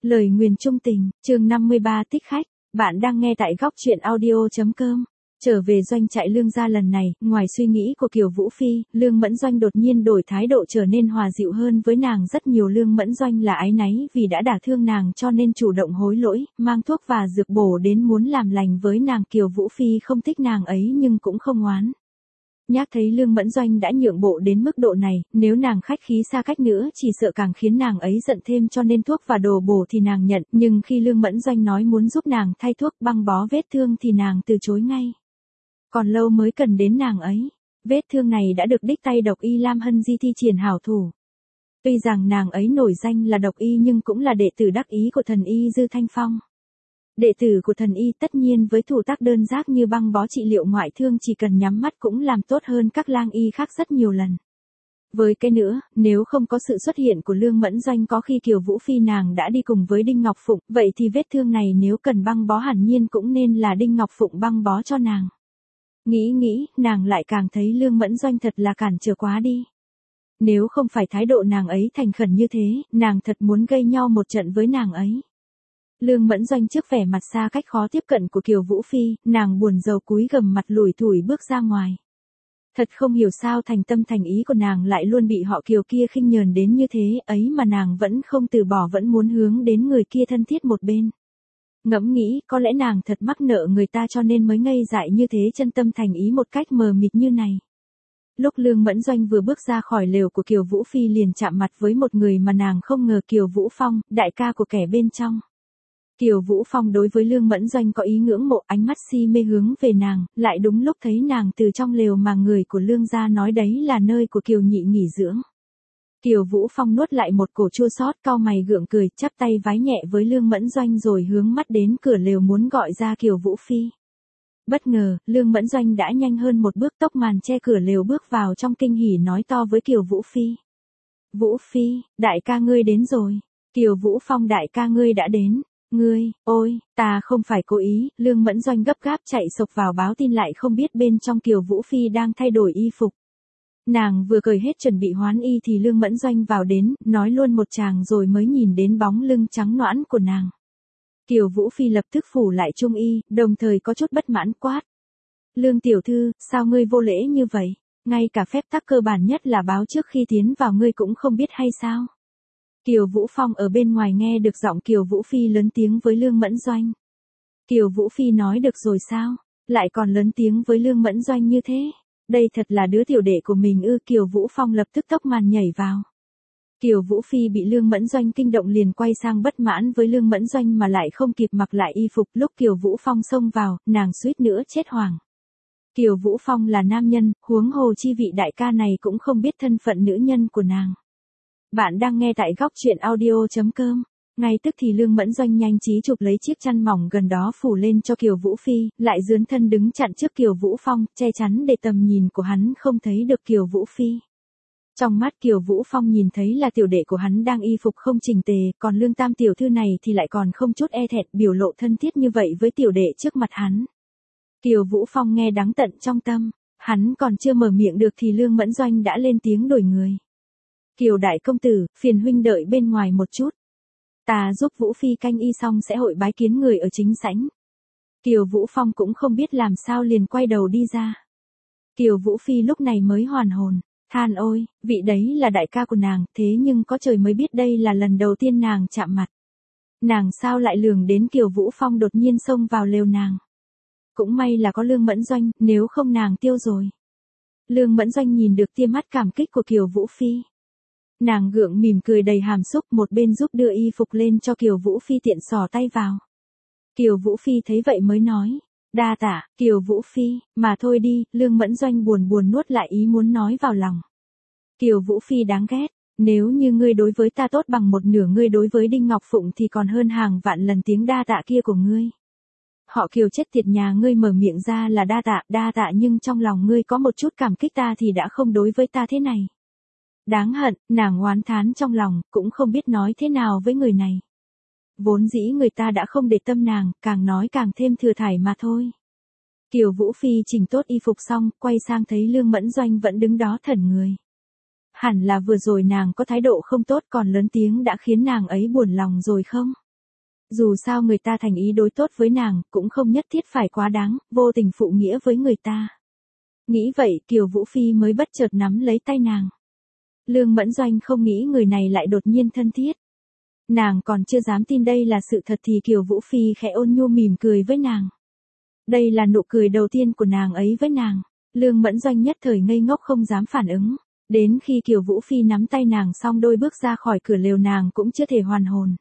Lời nguyền chung tình, chương 53 thích khách, bạn đang nghe tại góc truyện audio.com. Trở về doanh trại Lương gia lần này, ngoài suy nghĩ của Kiều Vũ Phi, Lương Mẫn Doanh đột nhiên đổi thái độ trở nên hòa dịu hơn với nàng rất nhiều. Lương Mẫn Doanh là áy náy vì đã đả thương nàng cho nên chủ động hối lỗi, mang thuốc và dược bổ đến muốn làm lành với nàng. Kiều Vũ Phi không thích nàng ấy nhưng cũng không oán. Nhác thấy Lương Mẫn Doanh đã nhượng bộ đến mức độ này, nếu nàng khách khí xa cách nữa chỉ sợ càng khiến nàng ấy giận thêm, cho nên thuốc và đồ bổ thì nàng nhận, nhưng khi Lương Mẫn Doanh nói muốn giúp nàng thay thuốc băng bó vết thương thì nàng từ chối ngay. Còn lâu mới cần đến nàng ấy, vết thương này đã được đích tay độc y Lam Hân Di thi triển hảo thủ. Tuy rằng nàng ấy nổi danh là độc y nhưng cũng là đệ tử đắc ý của thần y Dư Thanh Phong. Đệ tử của thần y tất nhiên với thủ tác đơn giản như băng bó trị liệu ngoại thương chỉ cần nhắm mắt cũng làm tốt hơn các lang y khác rất nhiều lần. Với cái nữa, nếu không có sự xuất hiện của Lương Mẫn Doanh có khi Kiều Vũ Phi nàng đã đi cùng với Đinh Ngọc Phụng, vậy thì vết thương này nếu cần băng bó hẳn nhiên cũng nên là Đinh Ngọc Phụng băng bó cho nàng. Nghĩ, nàng lại càng thấy Lương Mẫn Doanh thật là cản trở quá đi. Nếu không phải thái độ nàng ấy thành khẩn như thế, nàng thật muốn gây nhau một trận với nàng ấy. Lương Mẫn Doanh trước vẻ mặt xa cách khó tiếp cận của Kiều Vũ Phi, nàng buồn rầu cúi gằm mặt lủi thủi bước ra ngoài. Thật không hiểu sao thành tâm thành ý của nàng lại luôn bị họ Kiều kia khinh nhờn đến như thế, ấy mà nàng vẫn không từ bỏ, vẫn muốn hướng đến người kia thân thiết một bên. Ngẫm nghĩ, có lẽ nàng thật mắc nợ người ta cho nên mới ngây dại như thế, chân tâm thành ý một cách mờ mịt như này. Lúc Lương Mẫn Doanh vừa bước ra khỏi lều của Kiều Vũ Phi liền chạm mặt với một người mà nàng không ngờ, Kiều Vũ Phong, đại ca của kẻ bên trong. Kiều Vũ Phong đối với Lương Mẫn Doanh có ý ngưỡng mộ, ánh mắt si mê hướng về nàng, lại đúng lúc thấy nàng từ trong lều mà người của Lương gia nói đấy là nơi của Kiều Nhị nghỉ dưỡng. Kiều Vũ Phong nuốt lại một cổ chua xót, cau mày gượng cười, chắp tay vái nhẹ với Lương Mẫn Doanh rồi hướng mắt đến cửa lều muốn gọi ra Kiều Vũ Phi. Bất ngờ, Lương Mẫn Doanh đã nhanh hơn một bước, tốc màn che cửa lều bước vào trong, kinh hỉ nói to với Kiều Vũ Phi. Vũ Phi, đại ca ngươi đến rồi. Kiều Vũ Phong, đại ca ngươi đã đến. Ngươi, ôi, ta không phải cố ý. Lương Mẫn Doanh gấp gáp chạy sộc vào báo tin, lại không biết bên trong Kiều Vũ Phi đang thay đổi y phục. Nàng vừa cởi hết chuẩn bị hoán y thì Lương Mẫn Doanh vào đến, nói luôn một tràng rồi mới nhìn đến bóng lưng trắng nõn của nàng. Kiều Vũ Phi lập tức phủ lại trung y, đồng thời có chút bất mãn quát. Lương tiểu thư, sao ngươi vô lễ như vậy? Ngay cả phép tắc cơ bản nhất là báo trước khi tiến vào ngươi cũng không biết hay sao? Kiều Vũ Phong ở bên ngoài nghe được giọng Kiều Vũ Phi lớn tiếng với Lương Mẫn Doanh. Kiều Vũ Phi nói được rồi sao? Lại còn lớn tiếng với Lương Mẫn Doanh như thế? Đây thật là đứa tiểu đệ của mình ư? Kiều Vũ Phong lập tức tốc màn nhảy vào. Kiều Vũ Phi bị Lương Mẫn Doanh kinh động liền quay sang bất mãn với Lương Mẫn Doanh mà lại không kịp mặc lại y phục. Lúc Kiều Vũ Phong xông vào, nàng suýt nữa chết hoảng. Kiều Vũ Phong là nam nhân, huống hồ chi vị đại ca này cũng không biết thân phận nữ nhân của nàng. Bạn đang nghe tại góc truyện audio.com. Ngay tức thì Lương Mẫn Doanh nhanh trí chụp lấy chiếc chăn mỏng gần đó phủ lên cho Kiều Vũ Phi, lại dướn thân đứng chặn trước Kiều Vũ Phong, che chắn để tầm nhìn của hắn không thấy được Kiều Vũ Phi. Trong mắt Kiều Vũ Phong nhìn thấy là tiểu đệ của hắn đang y phục không chỉnh tề, còn Lương Tam tiểu thư này thì lại còn không chút e thẹn biểu lộ thân thiết như vậy với tiểu đệ trước mặt hắn. Kiều Vũ Phong nghe đắng tận trong tâm, hắn còn chưa mở miệng được thì Lương Mẫn Doanh đã lên tiếng đổi người. Kiều đại công tử, phiền huynh đợi bên ngoài một chút. Ta giúp Vũ Phi canh y xong sẽ hội bái kiến người ở chính sảnh. Kiều Vũ Phong cũng không biết làm sao liền quay đầu đi ra. Kiều Vũ Phi lúc này mới hoàn hồn, than ôi, vị đấy là đại ca của nàng, thế nhưng có trời mới biết đây là lần đầu tiên nàng chạm mặt. Nàng sao lại lường đến Kiều Vũ Phong đột nhiên xông vào lều nàng. Cũng may là có Lương Mẫn Doanh, nếu không nàng tiêu rồi. Lương Mẫn Doanh nhìn được tia mắt cảm kích của Kiều Vũ Phi. Nàng gượng mỉm cười đầy hàm xúc, một bên giúp đưa y phục lên cho Kiều Vũ Phi tiện xỏ tay vào. Kiều Vũ Phi thấy vậy mới nói, đa tạ, Kiều Vũ Phi, mà thôi đi. Lương Mẫn Doanh buồn nuốt lại ý muốn nói vào lòng. Kiều Vũ Phi đáng ghét, nếu như ngươi đối với ta tốt bằng một nửa ngươi đối với Đinh Ngọc Phụng thì còn hơn hàng vạn lần tiếng đa tạ kia của ngươi. Họ Kiều chết tiệt nhà ngươi mở miệng ra là đa tạ nhưng trong lòng ngươi có một chút cảm kích ta thì đã không đối với ta thế này. Đáng hận, nàng oán thán trong lòng, cũng không biết nói thế nào với người này. Vốn dĩ người ta đã không để tâm nàng, càng nói càng thêm thừa thải mà thôi. Kiều Vũ Phi chỉnh tốt y phục xong, quay sang thấy Lương Mẫn Doanh vẫn đứng đó thẫn người. Hẳn là vừa rồi nàng có thái độ không tốt, còn lớn tiếng đã khiến nàng ấy buồn lòng rồi không? Dù sao người ta thành ý đối tốt với nàng, cũng không nhất thiết phải quá đáng, vô tình phụ nghĩa với người ta. Nghĩ vậy Kiều Vũ Phi mới bất chợt nắm lấy tay nàng. Lương Mẫn Doanh không nghĩ người này lại đột nhiên thân thiết. Nàng còn chưa dám tin đây là sự thật thì Kiều Vũ Phi khẽ ôn nhu mỉm cười với nàng. Đây là nụ cười đầu tiên của nàng ấy với nàng. Lương Mẫn Doanh nhất thời ngây ngốc không dám phản ứng. Đến khi Kiều Vũ Phi nắm tay nàng xong đôi bước ra khỏi cửa lều nàng cũng chưa thể hoàn hồn.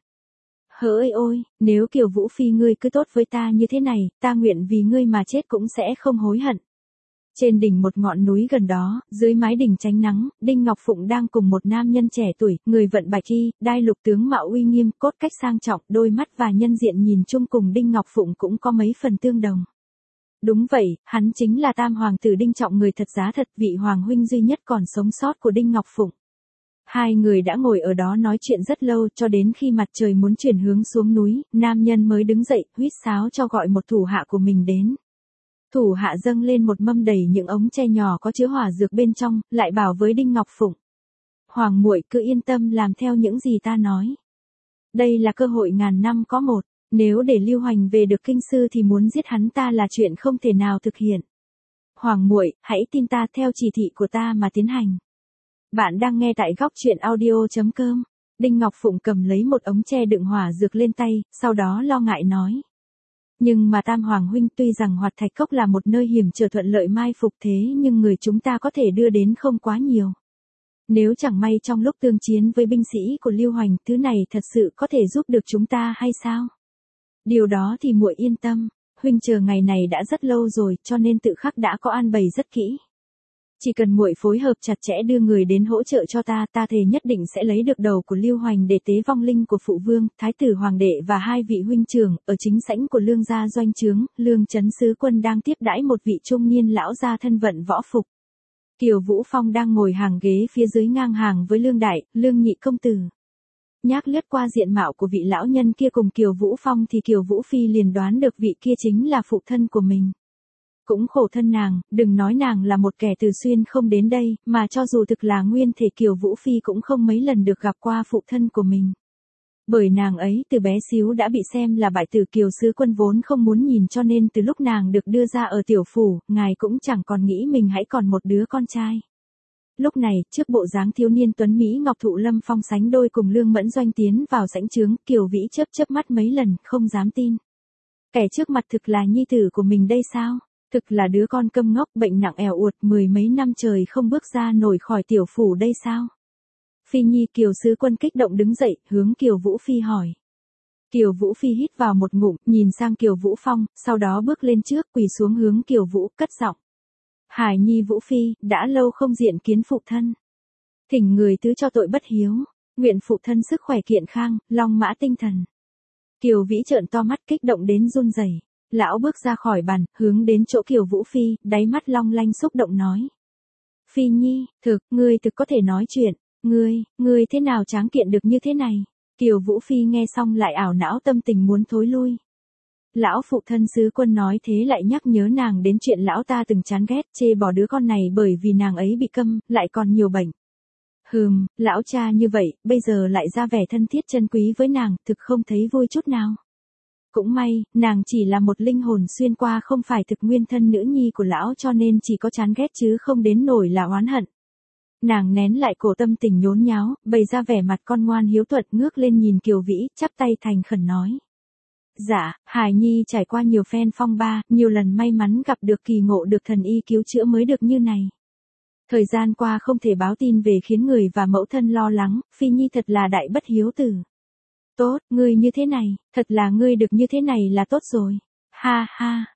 Hỡi ôi, nếu Kiều Vũ Phi ngươi cứ tốt với ta như thế này, ta nguyện vì ngươi mà chết cũng sẽ không hối hận. Trên đỉnh một ngọn núi gần đó, dưới mái đỉnh tránh nắng, Đinh Ngọc Phụng đang cùng một nam nhân trẻ tuổi, người vận bạch y, đai lục tướng mạo uy nghiêm, cốt cách sang trọng, đôi mắt và nhân diện nhìn chung cùng Đinh Ngọc Phụng cũng có mấy phần tương đồng. Đúng vậy, hắn chính là tam hoàng tử Đinh Trọng, người thật giá thật, vị hoàng huynh duy nhất còn sống sót của Đinh Ngọc Phụng. Hai người đã ngồi ở đó nói chuyện rất lâu cho đến khi mặt trời muốn chuyển hướng xuống núi, nam nhân mới đứng dậy, huýt sáo cho gọi một thủ hạ của mình đến. Thủ hạ dâng lên một mâm đầy những ống tre nhỏ có chứa hỏa dược bên trong, lại bảo với Đinh Ngọc Phụng. Hoàng muội cứ yên tâm làm theo những gì ta nói. Đây là cơ hội ngàn năm có một, nếu để Lưu Hoành về được kinh sư thì muốn giết hắn ta là chuyện không thể nào thực hiện. Hoàng muội, hãy tin ta, theo chỉ thị của ta mà tiến hành. Bạn đang nghe tại góc truyện audio.com. Đinh Ngọc Phụng cầm lấy một ống tre đựng hỏa dược lên tay, sau đó lo ngại nói. Nhưng mà Tam Hoàng huynh, tuy rằng Hoạt Thạch Cốc là một nơi hiểm trở thuận lợi mai phục thế nhưng người chúng ta có thể đưa đến không quá nhiều. Nếu chẳng may trong lúc tương chiến với binh sĩ của Lưu Hoành, thứ này thật sự có thể giúp được chúng ta hay sao? Điều đó thì muội yên tâm, huynh chờ ngày này đã rất lâu rồi, cho nên tự khắc đã có an bày rất kỹ. Chỉ cần muội phối hợp chặt chẽ đưa người đến hỗ trợ cho ta, ta thề nhất định sẽ lấy được đầu của Lưu Hoành để tế vong linh của phụ vương, thái tử hoàng đệ và hai vị huynh trưởng. Ở chính sảnh của Lương gia doanh trướng, Lương Chấn sứ quân đang tiếp đãi một vị trung niên lão gia thân vận võ phục. Kiều Vũ Phong đang ngồi hàng ghế phía dưới ngang hàng với Lương Đại, Lương nhị công tử. Nhắc lướt qua diện mạo của vị lão nhân kia cùng Kiều Vũ Phong thì Kiều Vũ Phi liền đoán được vị kia chính là phụ thân của mình. Cũng khổ thân nàng, đừng nói nàng là một kẻ từ xuyên không đến đây, mà cho dù thực là nguyên thể Kiều Vũ Phi cũng không mấy lần được gặp qua phụ thân của mình. Bởi nàng ấy từ bé xíu đã bị xem là bại tử, Kiều sứ quân vốn không muốn nhìn, cho nên từ lúc nàng được đưa ra ở tiểu phủ, ngài cũng chẳng còn nghĩ mình hãy còn một đứa con trai. Lúc này, trước bộ dáng thiếu niên tuấn Mỹ Ngọc Thụ Lâm Phong sánh đôi cùng Lương Mẫn Doanh tiến vào sảnh trướng, Kiều Vĩ chớp chớp mắt mấy lần, không dám tin. Kẻ trước mặt thực là nhi tử của mình đây sao? Thực là đứa con câm ngốc bệnh nặng ẻo uột, mười mấy năm trời không bước ra nổi khỏi tiểu phủ đây sao? Phi nhi. Kiều sứ quân kích động đứng dậy, hướng Kiều Vũ Phi hỏi. Kiều Vũ Phi hít vào một ngụm, nhìn sang Kiều Vũ Phong, sau đó bước lên trước, quỳ xuống hướng Kiều Vũ, cất giọng. Hải nhi Vũ Phi, đã lâu không diện kiến phụ thân. Thỉnh người thứ cho tội bất hiếu, nguyện phụ thân sức khỏe kiện khang, long mã tinh thần. Kiều Vĩ trợn to mắt kích động đến run rẩy. Lão bước ra khỏi bàn, hướng đến chỗ Kiều Vũ Phi, đáy mắt long lanh xúc động nói. Phi nhi, ngươi thực có thể nói chuyện, ngươi thế nào tráng kiện được như thế này? Kiều Vũ Phi nghe xong lại ảo não tâm tình muốn thối lui. Lão phụ thân sứ quân nói thế lại nhắc nhớ nàng đến chuyện lão ta từng chán ghét chê bỏ đứa con này bởi vì nàng ấy bị câm, lại còn nhiều bệnh. Lão cha như vậy, bây giờ lại ra vẻ thân thiết chân quý với nàng, thực không thấy vui chút nào. Cũng may, nàng chỉ là một linh hồn xuyên qua không phải thực nguyên thân nữ nhi của lão, cho nên chỉ có chán ghét chứ không đến nổi là oán hận. Nàng nén lại cổ tâm tình nhốn nháo, bày ra vẻ mặt con ngoan hiếu thuận, ngước lên nhìn Kiều Vĩ, chắp tay thành khẩn nói. Dạ, Hải nhi trải qua nhiều phen phong ba, nhiều lần may mắn gặp được kỳ ngộ được thần y cứu chữa mới được như này. Thời gian qua không thể báo tin về khiến người và mẫu thân lo lắng, Phi nhi thật là đại bất hiếu tử. Tốt, ngươi như thế này, thật là ngươi được như thế này là tốt rồi. Ha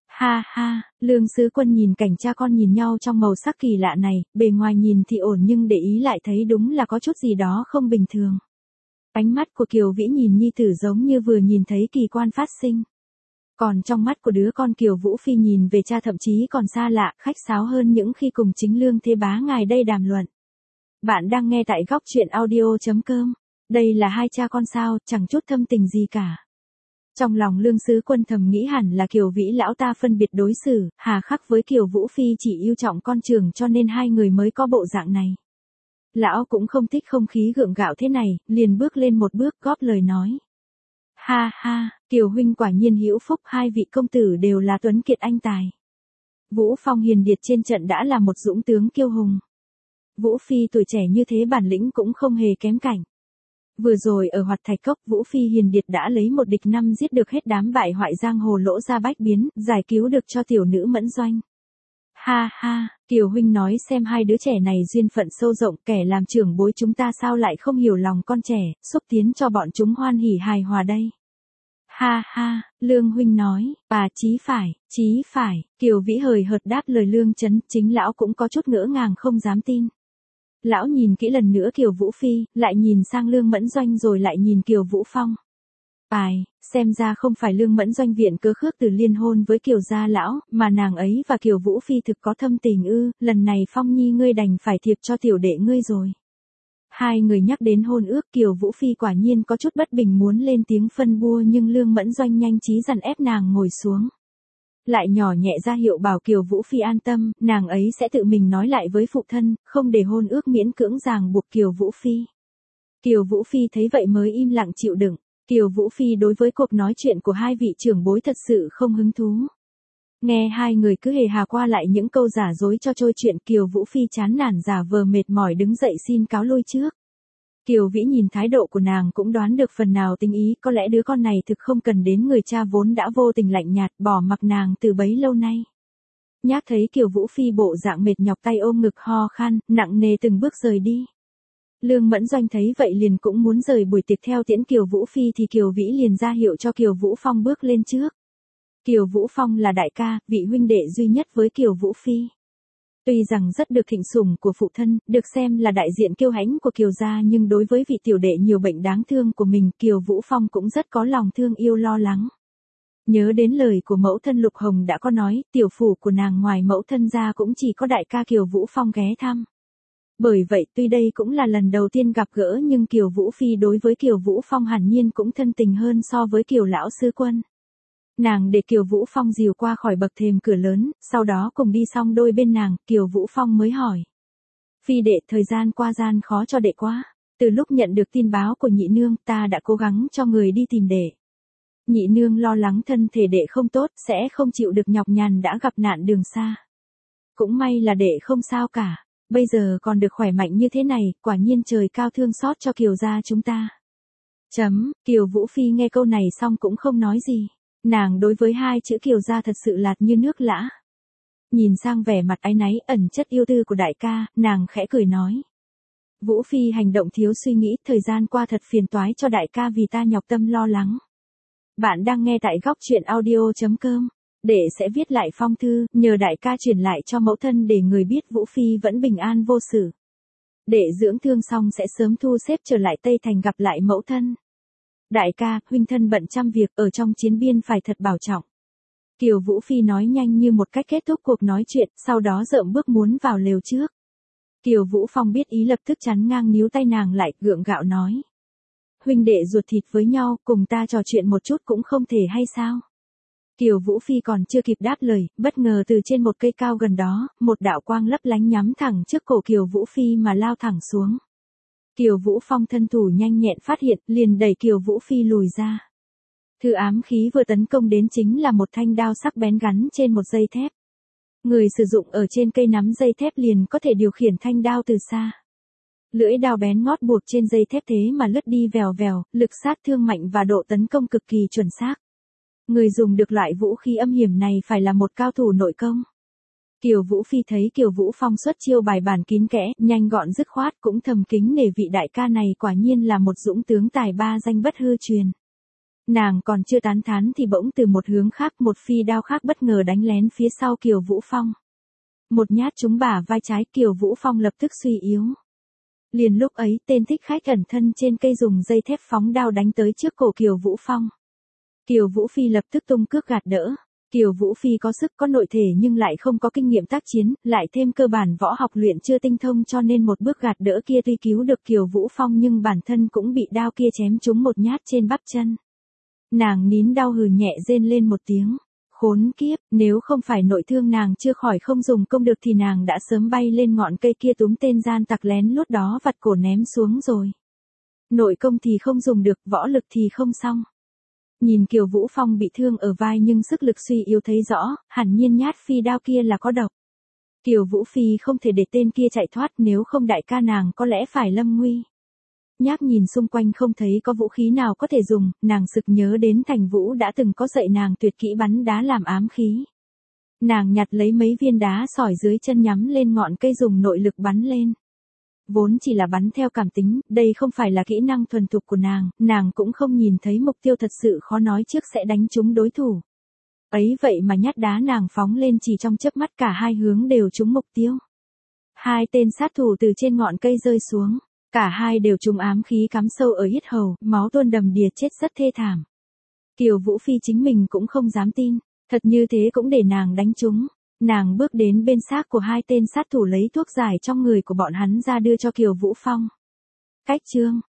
ha, Lương sứ quân nhìn cảnh cha con nhìn nhau trong màu sắc kỳ lạ này, bề ngoài nhìn thì ổn nhưng để ý lại thấy đúng là có chút gì đó không bình thường. Ánh mắt của Kiều Vĩ nhìn nhi tử giống như vừa nhìn thấy kỳ quan phát sinh. Còn trong mắt của đứa con Kiều Vũ Phi nhìn về cha thậm chí còn xa lạ, khách sáo hơn những khi cùng chính Lương Thế Bá ngài đây đàm luận. Bạn đang nghe tại góc truyện audio.com. Đây là hai cha con sao, chẳng chút thâm tình gì cả. Trong lòng Lương sứ quân thầm nghĩ hẳn là Kiều Vĩ lão ta phân biệt đối xử, hà khắc với Kiều Vũ Phi chỉ yêu trọng con trưởng cho nên hai người mới có bộ dạng này. Lão cũng không thích không khí gượng gạo thế này, liền bước lên một bước góp lời nói. Ha ha, Kiều huynh quả nhiên hữu phúc, hai vị công tử đều là tuấn kiệt anh tài. Vũ Phong hiền điệt trên trận đã là một dũng tướng kiêu hùng. Vũ Phi tuổi trẻ như thế bản lĩnh cũng không hề kém cạnh. Vừa rồi ở Hoạt Thạch Cốc, Vũ Phi hiền điệt đã lấy một địch năm giết được hết đám bại hoại giang hồ Lỗ Gia Bách Biến, giải cứu được cho tiểu nữ Mẫn Doanh. Ha ha, Kiều huynh nói xem hai đứa trẻ này duyên phận sâu rộng, kẻ làm trưởng bối chúng ta sao lại không hiểu lòng con trẻ, xúc tiến cho bọn chúng hoan hỉ hài hòa đây. Ha ha, Lương huynh nói, chí phải, Kiều Vĩ hời hợt đáp lời Lương Chấn, chính lão cũng có chút ngỡ ngàng không dám tin. Lão nhìn kỹ lần nữa Kiều Vũ Phi, lại nhìn sang Lương Mẫn Doanh rồi lại nhìn Kiều Vũ Phong. Xem ra không phải Lương Mẫn Doanh viện cớ khước từ liên hôn với Kiều gia lão, mà nàng ấy và Kiều Vũ Phi thực có thâm tình ư, lần này Phong Nhi ngươi đành phải thiệp cho tiểu đệ ngươi rồi. Hai người nhắc đến hôn ước, Kiều Vũ Phi quả nhiên có chút bất bình muốn lên tiếng phân bua, nhưng Lương Mẫn Doanh nhanh trí dằn ép nàng ngồi xuống. Lại nhỏ nhẹ ra hiệu bảo Kiều Vũ Phi an tâm, nàng ấy sẽ tự mình nói lại với phụ thân, không để hôn ước miễn cưỡng ràng buộc Kiều Vũ Phi. Kiều Vũ Phi thấy vậy mới im lặng chịu đựng. Kiều Vũ Phi đối với cuộc nói chuyện của hai vị trưởng bối thật sự không hứng thú. Nghe hai người cứ hề hà qua lại những câu giả dối cho trôi chuyện, Kiều Vũ Phi chán nản giả vờ mệt mỏi đứng dậy xin cáo lui trước. Kiều Vĩ nhìn thái độ của nàng cũng đoán được phần nào tình ý, có lẽ đứa con này thực không cần đến người cha vốn đã vô tình lạnh nhạt bỏ mặc nàng từ bấy lâu nay. Nhác thấy Kiều Vũ Phi bộ dạng mệt nhọc tay ôm ngực ho khan, nặng nề từng bước rời đi. Lương Mẫn Doanh thấy vậy liền cũng muốn rời buổi tiệc theo tiễn Kiều Vũ Phi thì Kiều Vĩ liền ra hiệu cho Kiều Vũ Phong bước lên trước. Kiều Vũ Phong là đại ca, vị huynh đệ duy nhất với Kiều Vũ Phi. Tuy rằng rất được thịnh sủng của phụ thân, được xem là đại diện kiêu hãnh của Kiều gia, nhưng đối với vị tiểu đệ nhiều bệnh đáng thương của mình, Kiều Vũ Phong cũng rất có lòng thương yêu lo lắng. Nhớ đến lời của mẫu thân Lục Hồng đã có nói, tiểu phủ của nàng ngoài mẫu thân ra cũng chỉ có đại ca Kiều Vũ Phong ghé thăm. Bởi vậy tuy đây cũng là lần đầu tiên gặp gỡ nhưng Kiều Vũ Phi đối với Kiều Vũ Phong hẳn nhiên cũng thân tình hơn so với Kiều lão sư quân. Nàng để Kiều Vũ Phong dìu qua khỏi bậc thềm cửa lớn, sau đó cùng đi xong đôi bên nàng, Kiều Vũ Phong mới hỏi. Phi đệ, thời gian qua gian khó cho đệ quá. Từ lúc nhận được tin báo của nhị nương, ta đã cố gắng cho người đi tìm đệ. Nhị nương lo lắng thân thể đệ không tốt, sẽ không chịu được nhọc nhằn đã gặp nạn đường xa. Cũng may là đệ không sao cả. Bây giờ còn được khỏe mạnh như thế này, quả nhiên trời cao thương xót cho Kiều gia chúng ta. Kiều Vũ Phi nghe câu này xong cũng không nói gì. Nàng đối với hai chữ Kiều gia thật sự lạt như nước lã. Nhìn sang vẻ mặt áy náy ẩn chất yêu tư của đại ca, nàng khẽ cười nói. Vũ Phi hành động thiếu suy nghĩ, thời gian qua thật phiền toái cho đại ca vì ta nhọc tâm lo lắng. Bạn đang nghe tại góc truyện audio.com. Đệ sẽ viết lại phong thư, nhờ đại ca truyền lại cho mẫu thân để người biết Vũ Phi vẫn bình an vô sự. Đệ dưỡng thương xong sẽ sớm thu xếp trở lại Tây Thành gặp lại mẫu thân. Đại ca, huynh thân bận trăm việc, ở trong chiến biên phải thật bảo trọng. Kiều Vũ Phi nói nhanh như một cách kết thúc cuộc nói chuyện, sau đó rợm bước muốn vào lều trước. Kiều Vũ Phong biết ý lập tức chắn ngang níu tay nàng lại, gượng gạo nói. Huynh đệ ruột thịt với nhau, cùng ta trò chuyện một chút cũng không thể hay sao? Kiều Vũ Phi còn chưa kịp đáp lời, bất ngờ từ trên một cây cao gần đó, một đạo quang lấp lánh nhắm thẳng trước cổ Kiều Vũ Phi mà lao thẳng xuống. Kiều Vũ Phong thân thủ nhanh nhẹn phát hiện, liền đẩy Kiều Vũ Phi lùi ra. Thứ ám khí vừa tấn công đến chính là một thanh đao sắc bén gắn trên một dây thép. Người sử dụng ở trên cây nắm dây thép liền có thể điều khiển thanh đao từ xa. Lưỡi đao bén ngót buộc trên dây thép thế mà lướt đi vèo vèo, lực sát thương mạnh và độ tấn công cực kỳ chuẩn xác. Người dùng được loại vũ khí âm hiểm này phải là một cao thủ nội công. Kiều Vũ Phi thấy Kiều Vũ Phong xuất chiêu bài bản kín kẽ, nhanh gọn dứt khoát, cũng thầm kính nể vị đại ca này quả nhiên là một dũng tướng tài ba danh bất hư truyền. Nàng còn chưa tán thán thì bỗng từ một hướng khác một phi đao khác bất ngờ đánh lén phía sau Kiều Vũ Phong. Một nhát trúng bả vai trái, Kiều Vũ Phong lập tức suy yếu. Liền lúc ấy tên thích khách ẩn thân trên cây dùng dây thép phóng đao đánh tới trước cổ Kiều Vũ Phong. Kiều Vũ Phi lập tức tung cước gạt đỡ. Kiều Vũ Phi có sức có nội thể nhưng lại không có kinh nghiệm tác chiến, lại thêm cơ bản võ học luyện chưa tinh thông cho nên một bước gạt đỡ kia tuy cứu được Kiều Vũ Phong nhưng bản thân cũng bị đao kia chém trúng một nhát trên bắp chân. Nàng nín đau hừ nhẹ rên lên một tiếng. Khốn kiếp, nếu không phải nội thương nàng chưa khỏi không dùng công được thì nàng đã sớm bay lên ngọn cây kia túm tên gian tặc lén lút đó vặt cổ ném xuống rồi. Nội công thì không dùng được, võ lực thì không xong. Nhìn Kiều Vũ Phong bị thương ở vai nhưng sức lực suy yếu thấy rõ, hẳn nhiên nhát phi đao kia là có độc. Kiều Vũ Phi không thể để tên kia chạy thoát, nếu không đại ca nàng có lẽ phải lâm nguy. Nhác nhìn xung quanh không thấy có vũ khí nào có thể dùng, nàng sực nhớ đến Thành Vũ đã từng có dạy nàng tuyệt kỹ bắn đá làm ám khí. Nàng nhặt lấy mấy viên đá sỏi dưới chân nhắm lên ngọn cây dùng nội lực bắn lên. Vốn chỉ là bắn theo cảm tính, đây không phải là kỹ năng thuần thục của nàng cũng không nhìn thấy mục tiêu thật sự khó nói trước sẽ đánh trúng đối thủ. Ấy vậy mà nhát đá nàng phóng lên chỉ trong chớp mắt cả hai hướng đều trúng mục tiêu. Hai tên sát thủ từ trên ngọn cây rơi xuống, cả hai đều trúng ám khí cắm sâu ở yết hầu, máu tuôn đầm đìa chết rất thê thảm. Kiều Vũ Phi chính mình cũng không dám tin, thật như thế cũng để nàng đánh trúng. Nàng bước đến bên xác của hai tên sát thủ lấy thuốc giải trong người của bọn hắn ra đưa cho Kiều Vũ Phong. Cách chương